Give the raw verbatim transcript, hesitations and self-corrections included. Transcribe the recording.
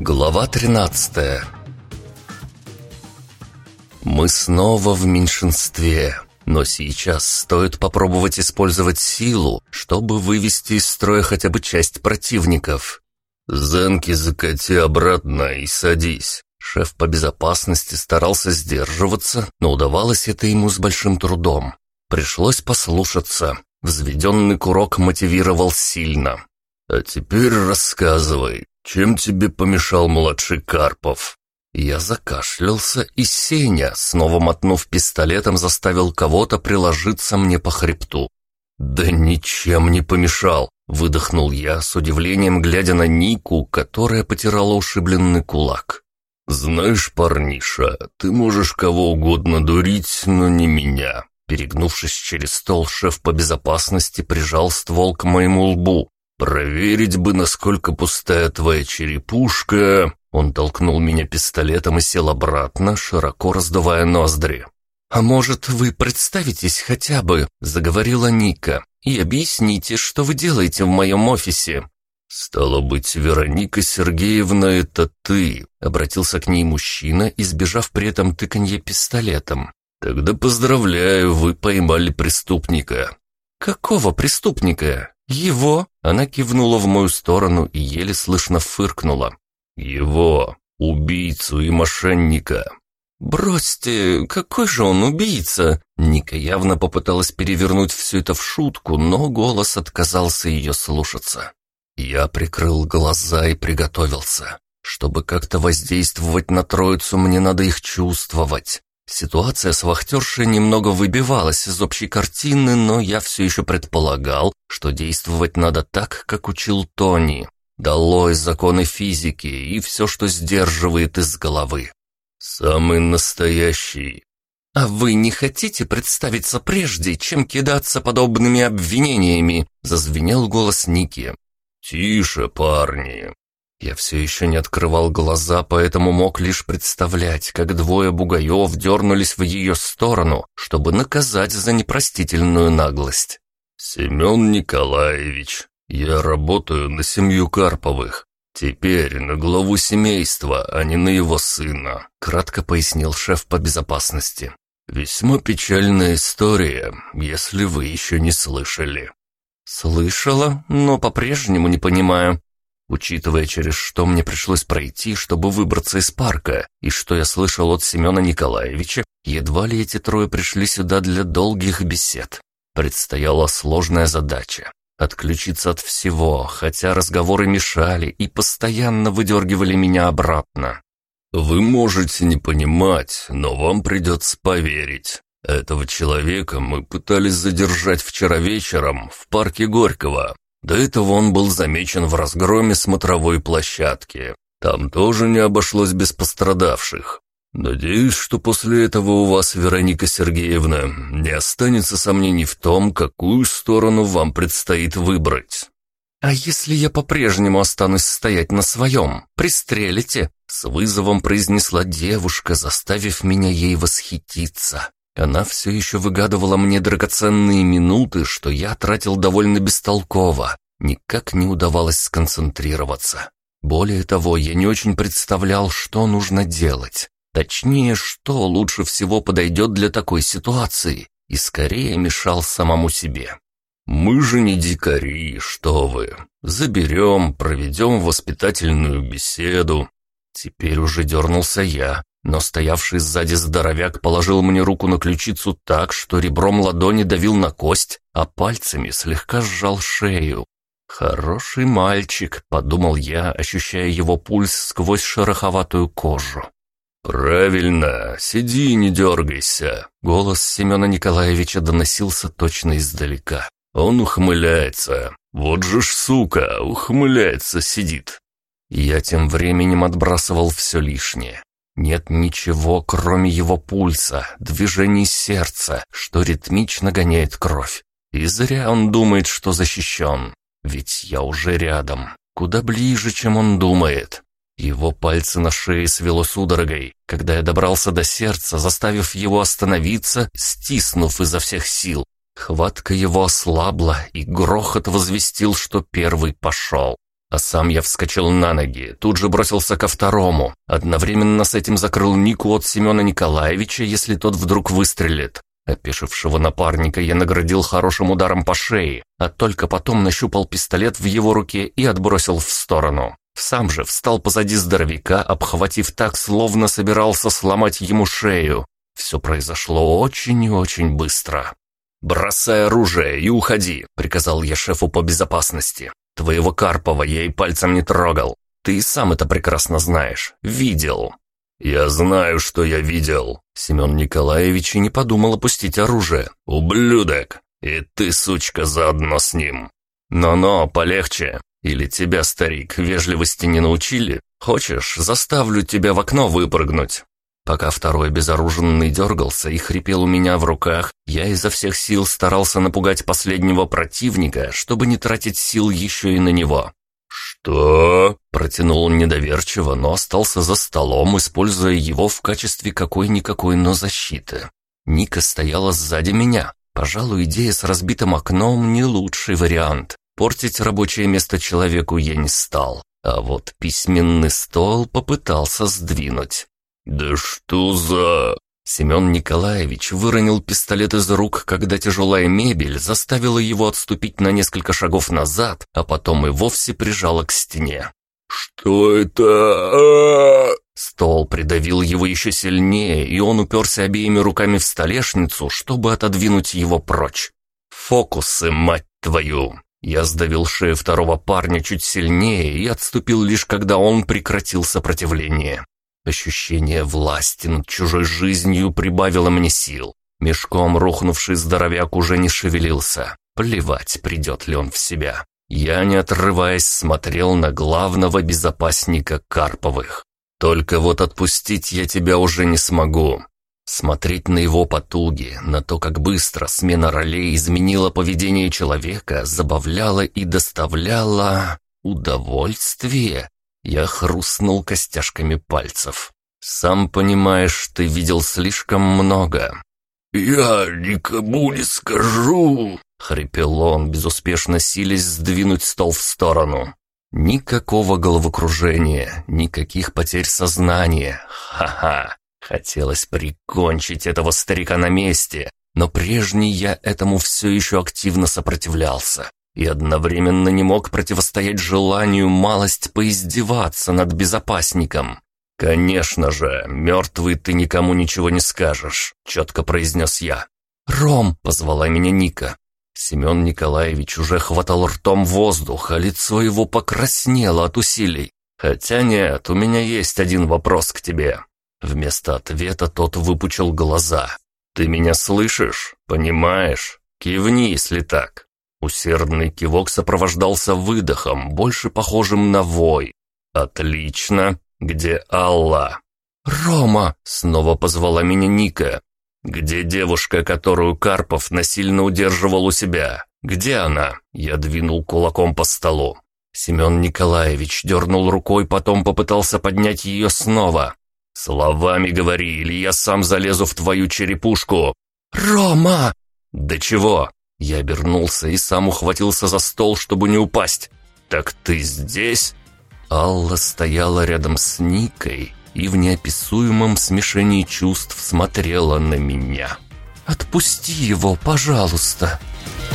Глава тринадцатая. Мы снова в меньшинстве, но сейчас стоит попробовать использовать силу, чтобы вывести из строя хотя бы часть противников. «Зенки закати обратно и садись». Шеф по безопасности старался сдерживаться, но удавалось это ему с большим трудом. Пришлось послушаться. Взведенный курок мотивировал сильно. «А теперь рассказывай, чем тебе помешал младший Карпов?» Я закашлялся, и Сеня, снова мотнув пистолетом, заставил кого-то приложиться мне по хребту. «Да ничем не помешал», — выдохнул я, с удивлением глядя на Нику, которая потирала ушибленный кулак. «Знаешь, парниша, ты можешь кого угодно дурить, но не меня». Перегнувшись через стол, шеф по безопасности прижал ствол к моему лбу. «Проверить бы, насколько пустая твоя черепушка...» Он толкнул меня пистолетом и сел обратно, широко раздувая ноздри. «А может, вы представитесь хотя бы?» — заговорила Ника. «И объясните, что вы делаете в моем офисе?» «Стало быть, Вероника Сергеевна, это ты?» — обратился к ней мужчина, избежав при этом тыканья пистолетом. «Тогда поздравляю, вы поймали преступника». «Какого преступника? Его?» Она кивнула в мою сторону и еле слышно фыркнула. «Его, убийцу и мошенника». «Бросьте, какой же он убийца?» Ника явно попыталась перевернуть все это в шутку, но голос отказался ее слушаться. Я прикрыл глаза и приготовился. Чтобы как-то воздействовать на троицу, мне надо их чувствовать. Ситуация с вахтершей немного выбивалась из общей картины, но я все еще предполагал, что действовать надо так, как учил Тони. Долой законы физики и все, что сдерживает из головы. Самый настоящий. «А вы не хотите представиться прежде, чем кидаться подобными обвинениями?» — зазвенел голос Ники. «Тише, парни». Я все еще не открывал глаза, поэтому мог лишь представлять, как двое бугаев дернулись в ее сторону, чтобы наказать за непростительную наглость. «Семен Николаевич, я работаю на семью Карповых. Теперь на главу семейства, а не на его сына», — кратко пояснил шеф по безопасности. «Весьма печальная история, если вы еще не слышали». «Слышала, но по-прежнему не понимаю». Учитывая, через что мне пришлось пройти, чтобы выбраться из парка, и что я слышал от Семена Николаевича, едва ли эти трое пришли сюда для долгих бесед. Предстояла сложная задача — отключиться от всего, хотя разговоры мешали и постоянно выдергивали меня обратно. «Вы можете не понимать, но вам придется поверить. Этого человека мы пытались задержать вчера вечером в парке Горького. До этого он был замечен в разгроме смотровой площадки. Там тоже не обошлось без пострадавших. Надеюсь, что после этого у вас, Вероника Сергеевна, не останется сомнений в том, какую сторону вам предстоит выбрать». «А если я по-прежнему останусь стоять на своем, пристрелите?» — с вызовом произнесла девушка, заставив меня ей восхититься. Она все еще выгадывала мне драгоценные минуты, что я тратил довольно бестолково. Никак не удавалось сконцентрироваться. Более того, я не очень представлял, что нужно делать. Точнее, что лучше всего подойдет для такой ситуации, и скорее мешал самому себе. «Мы же не дикари, что вы. Заберем, проведем воспитательную беседу». Теперь уже дернулся я. Но стоявший сзади здоровяк положил мне руку на ключицу так, что ребром ладони давил на кость, а пальцами слегка сжал шею. «Хороший мальчик», — подумал я, ощущая его пульс сквозь шероховатую кожу. «Правильно, сиди и не дергайся», — голос Семена Николаевича доносился точно издалека. «Он ухмыляется. Вот же ж сука, ухмыляется, сидит». Я тем временем отбрасывал все лишнее. Нет ничего, кроме его пульса, движений сердца, что ритмично гоняет кровь. И зря он думает, что защищен. Ведь я уже рядом, куда ближе, чем он думает. Его пальцы на шее свело судорогой, когда я добрался до сердца, заставив его остановиться, стиснув изо всех сил. Хватка его ослабла, и грохот возвестил, что первый пошел. А сам я вскочил на ноги, тут же бросился ко второму. Одновременно с этим закрыл Нику от Семена Николаевича, если тот вдруг выстрелит. Опешившего напарника я наградил хорошим ударом по шее, а только потом нащупал пистолет в его руке и отбросил в сторону. Сам же встал позади здоровяка, обхватив так, словно собирался сломать ему шею. Все произошло очень и очень быстро. «Бросай оружие и уходи», — приказал я шефу по безопасности. «Твоего Карпова я и пальцем не трогал. Ты и сам это прекрасно знаешь. Видел». «Я знаю, что я видел». Семен Николаевич и не подумал опустить оружие. «Ублюдок! И ты, сучка, заодно с ним». «Но-но, полегче. Или тебя, старик, вежливости не научили? Хочешь, заставлю тебя в окно выпрыгнуть?» Пока второй безоруженный дергался и хрипел у меня в руках, я изо всех сил старался напугать последнего противника, чтобы не тратить сил еще и на него. «Что?» – протянул он недоверчиво, но остался за столом, используя его в качестве какой-никакой, но защиты. Ника стояла сзади меня. Пожалуй, идея с разбитым окном не лучший вариант. Портить рабочее место человеку я не стал, а вот письменный стол попытался сдвинуть. «Да что за...» Семен Николаевич выронил пистолет из рук, когда тяжелая мебель заставила его отступить на несколько шагов назад, а потом и вовсе прижала к стене. «Что это?» Стол придавил его еще сильнее, и он уперся обеими руками в столешницу, чтобы отодвинуть его прочь. «Фокусы, мать твою!» Я сдавил шею второго парня чуть сильнее и отступил лишь когда он прекратил сопротивление. Ощущение власти над чужой жизнью прибавило мне сил. Мешком рухнувший здоровяк уже не шевелился. Плевать, придет ли он в себя. Я, не отрываясь, смотрел на главного безопасника Карповых. Только вот отпустить я тебя уже не смогу. Смотреть на его потуги, на то, как быстро смена ролей изменила поведение человека, забавляло и доставляло удовольствие. Я хрустнул костяшками пальцев. «Сам понимаешь, ты видел слишком много». «Я никому не скажу», — хрипел он, безуспешно силясь сдвинуть стол в сторону. Никакого головокружения, никаких потерь сознания. Ха-ха. Хотелось прикончить этого старика на месте, но прежний я этому все еще активно сопротивлялся и одновременно не мог противостоять желанию малость поиздеваться над безопасником. «Конечно же, мертвый ты никому ничего не скажешь», — четко произнес я. «Ром!» — позвала меня Ника. Семен Николаевич уже хватал ртом воздух, а лицо его покраснело от усилий. «Хотя нет, у меня есть один вопрос к тебе». Вместо ответа тот выпучил глаза. «Ты меня слышишь? Понимаешь? Кивни, если так». Усердный кивок сопровождался выдохом, больше похожим на вой. «Отлично. Где Алла?» «Рома!» — снова позвала меня Ника. «Где девушка, которую Карпов насильно удерживал у себя? Где она?» Я двинул кулаком по столу. Семен Николаевич дернул рукой, потом попытался поднять ее снова. «Словами говори, или я сам залезу в твою черепушку!» «Рома!» «Да чего?» Я обернулся и сам ухватился за стол, чтобы не упасть. «Так ты здесь?» Алла стояла рядом с Никой и в неописуемом смешении чувств смотрела на меня. «Отпусти его, пожалуйста!»